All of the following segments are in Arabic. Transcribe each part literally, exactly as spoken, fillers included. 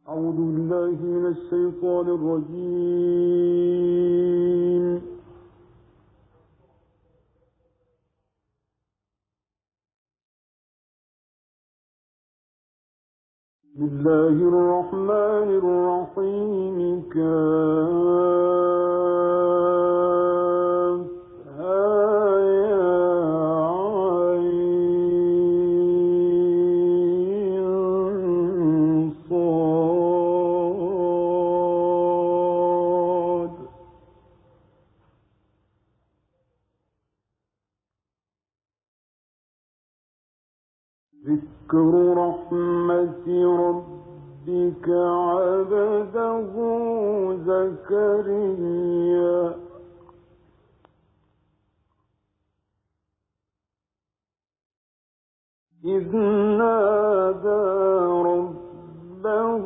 أعوذ بالله من الشيطان الرجيم. بسم الله الرحمن الرحيم. كافها يا عين صاد. ذكر رحمة ربك عبده زكريا إذ نادى ربه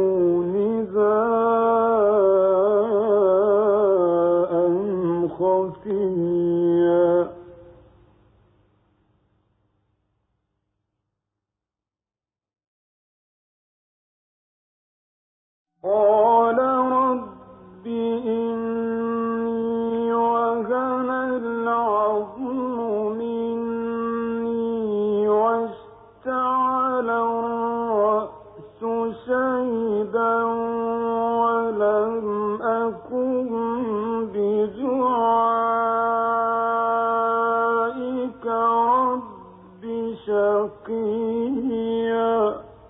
نداء خفيا قال رب إني وهن العظم مني واشتعل الرأس شيبا ولم أكن بدعائك رب شقيا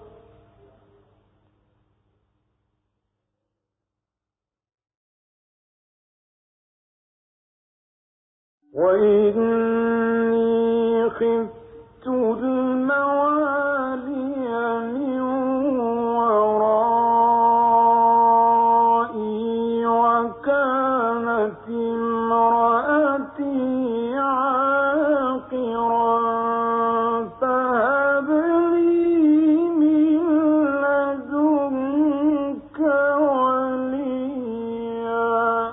وإني خفت الموالي من ورائي وكانت امرأتي عاقرا فهب لي من لدنك وليا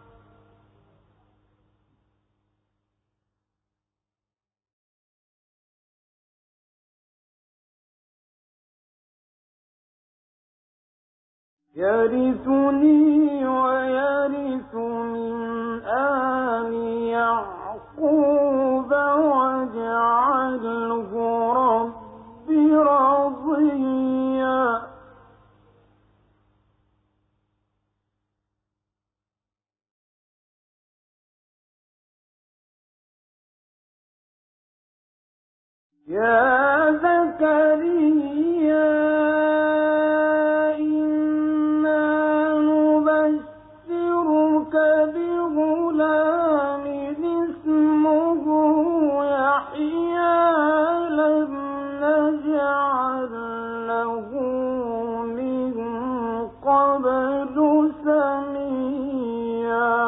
يرثني ويرث من آل يعقوب واجعله رب رضيا يا زكريا بغلام اسمه يحيى لم نجعل له من قبل سميا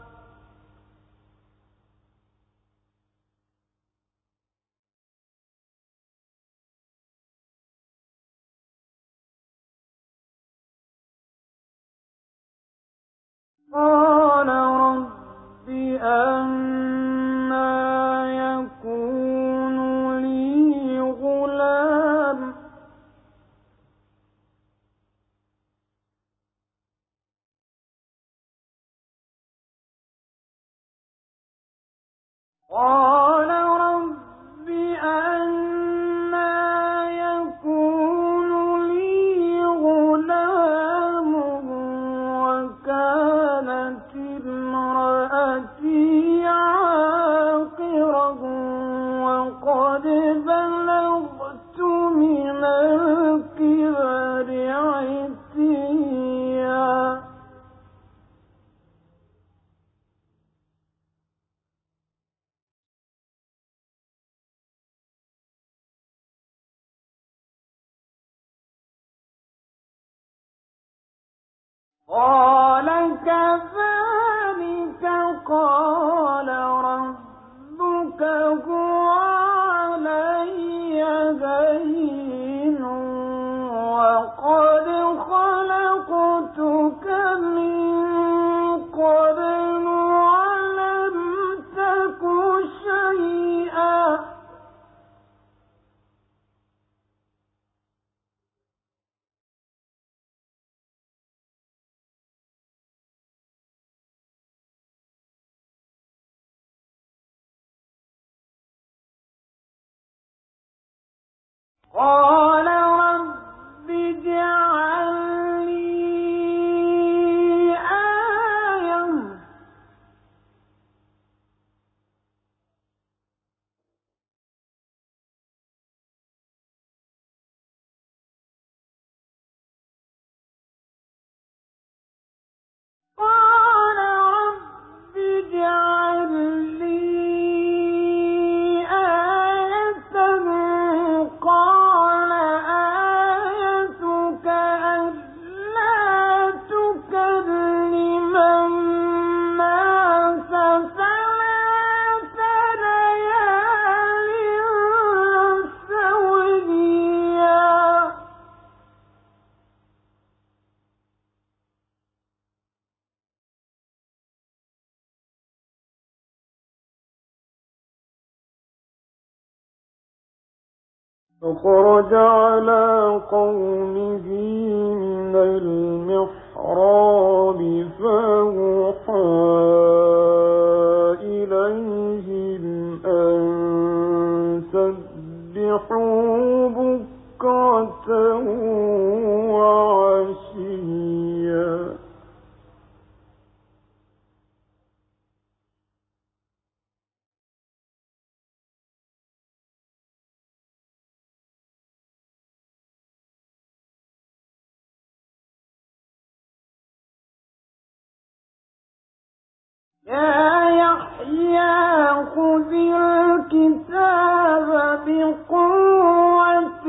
قال رب أنى يكون لي غلام قال رب أنى يكون لي غلام وكانت امرأتي عاقرا وقد بلغت من الكبر عتيا قال كذلك قال ربك هو علي هين وقد خلقتك من قبل ولم تك شيئا قال رب اجعل لي آية قال رب اجعل لي آية قال آيتك ألا تكلم الناس ثلاث ليال سويا فخرج على قومه من المحراب فأوحى إليهم أن سبحوا بكرة وعشيا يا يحيى خذ الكتاب بقوة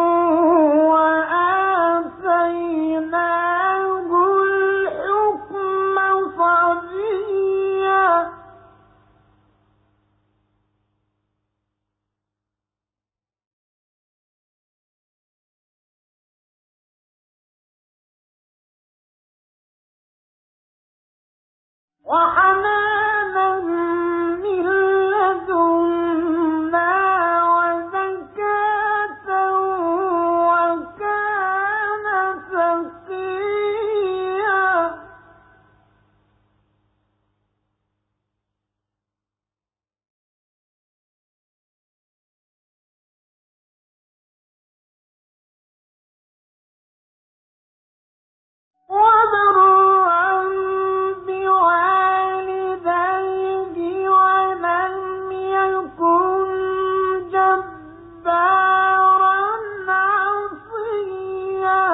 وآتيناه الحكم صبيا وحنانا من لدنا وزكاة وكان تقيا وبرا بوالديه ولم يكن جبارا عصيا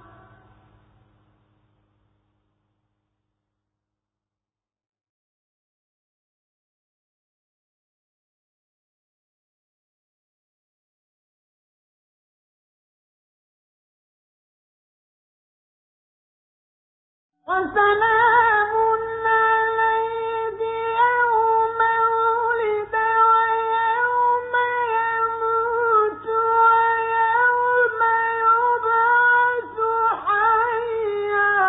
وسلام عليه يوم ولد ويوم يموت ويوم يبعث حيا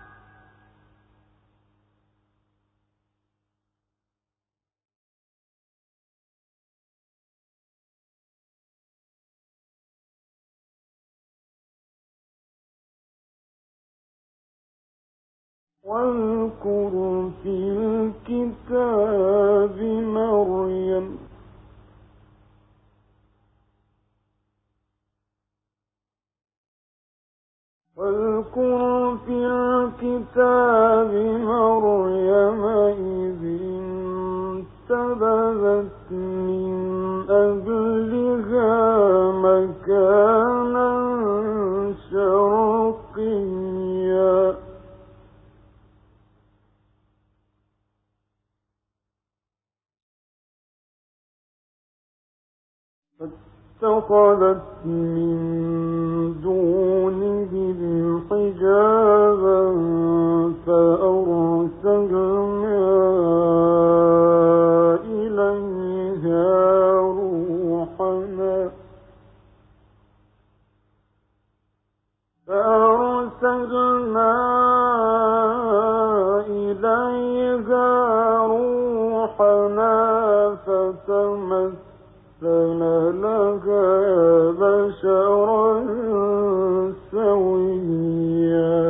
واذكر في الكتاب مريم واذكر في الكتاب مريم إذ انتبذت من أهلها مكانا شرقيا فاتخذت من دونهم حجابا فأرسلنا إليها روحنا فأرسلنا إليها روحنا فتمثل لها بشرا سويا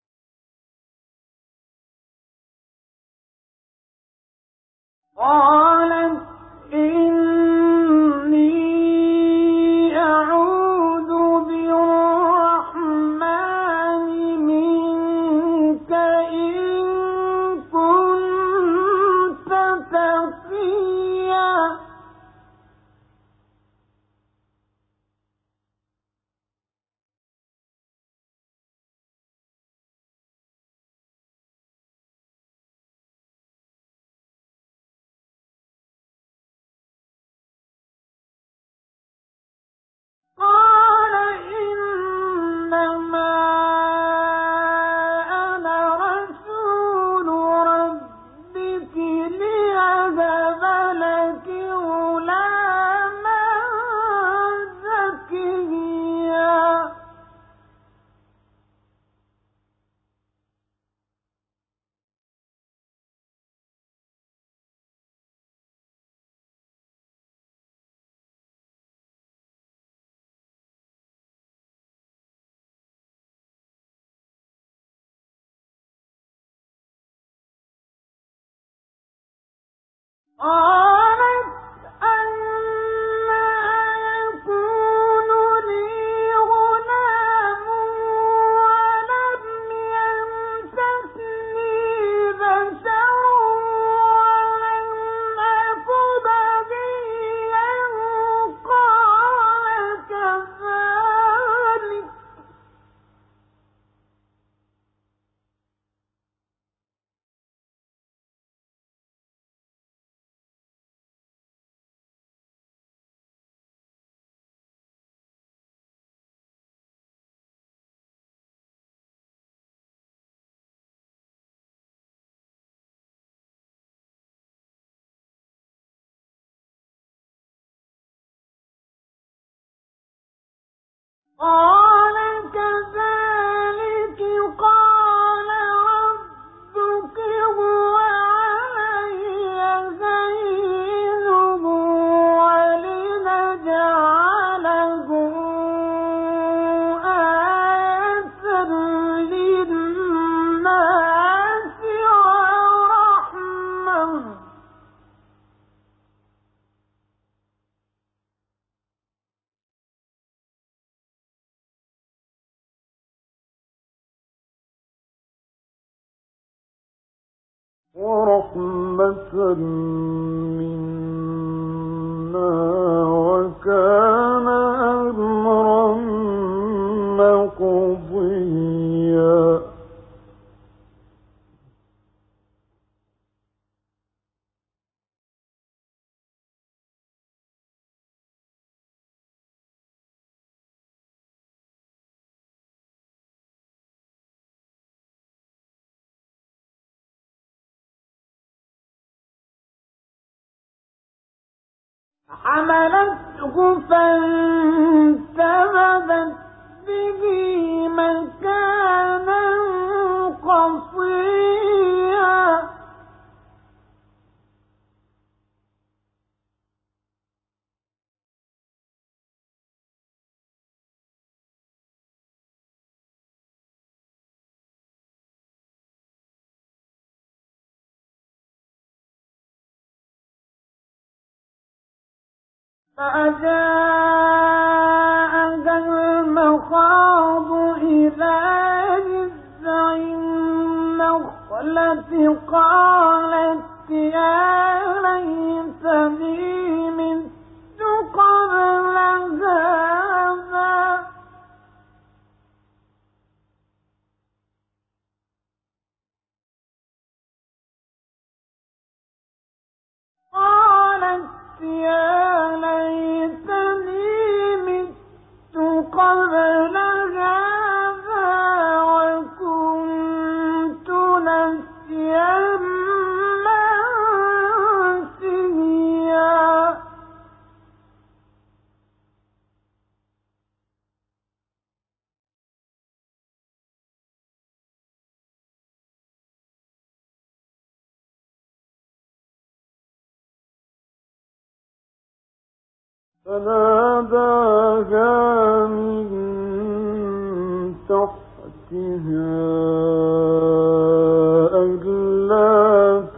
قال قالت أنى يكون لي غلام ولم يمسسني بشر ولم أك بغيا قال كذلك قال كذلك قال ربك هو علي هين ولنجعله آية للناس ورحمة ورحمة منا وكان أمرا مقضيا حملته فانتبذت به مكانا قصيا فأجاءها المخاض إلى جذع النخلة قالت يا ليتني مت قبل هذا قالت يا ليتني مت قبل هذا وكنت نسيا منسيا فناداها من تحتها ألا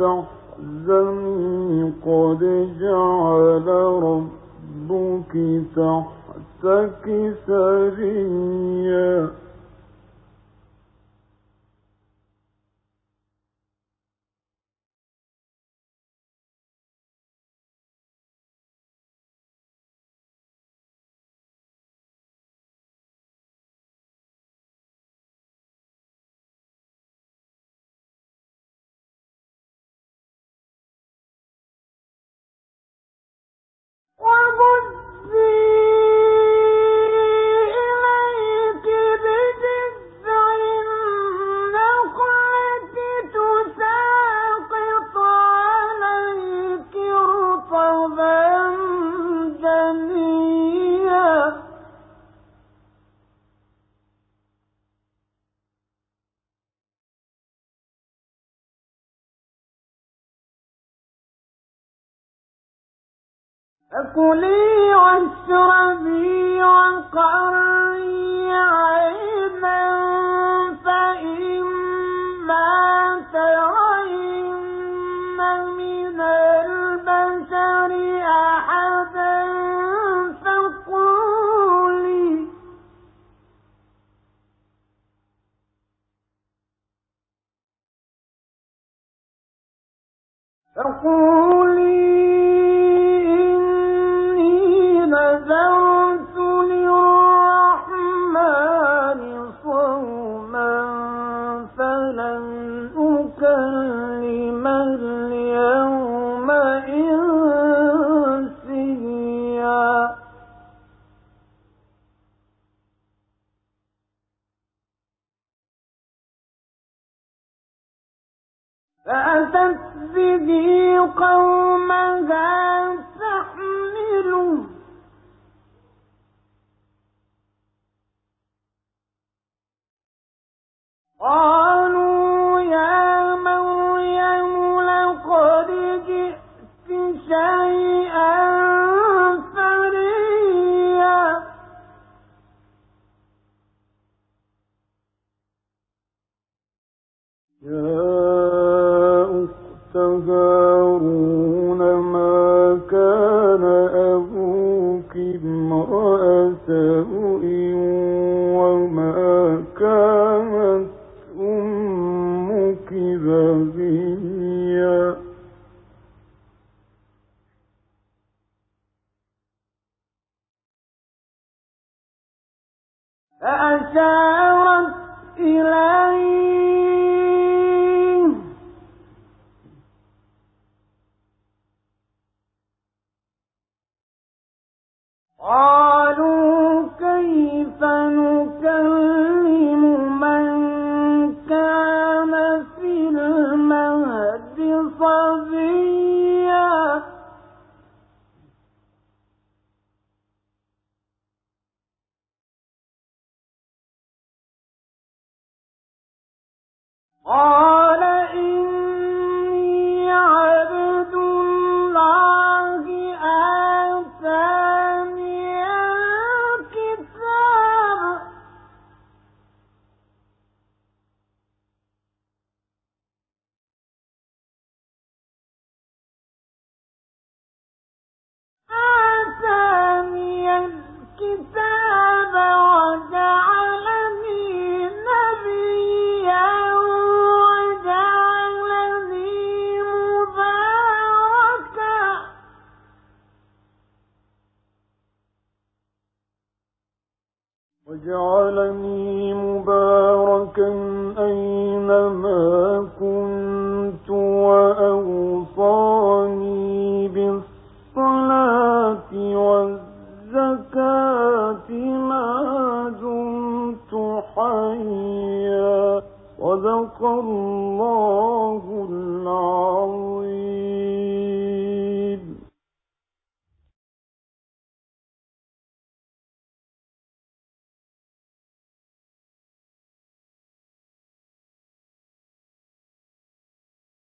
تحزني قد جعل ربك تحتك سريا وهزي إليك بجذع النخلة تساقط عليك رطبا جنيا فكلي واشربي وقري عينا فإما ترين من البشر فأتت به قومها تحمله قالوا يا مريم لقد جئت شيئا فريا يا أخت هارون ما كان أبوك امرأ سوء وما كانت أمك بغيا فأشارت إليه قالوا كيف نكلم من كان في المهد صبيا قال إني عبد الله آتاني الكتاب آتاني الكتاب وجعلني نبيا وجعلني مباركا وجعلني مباركا أينما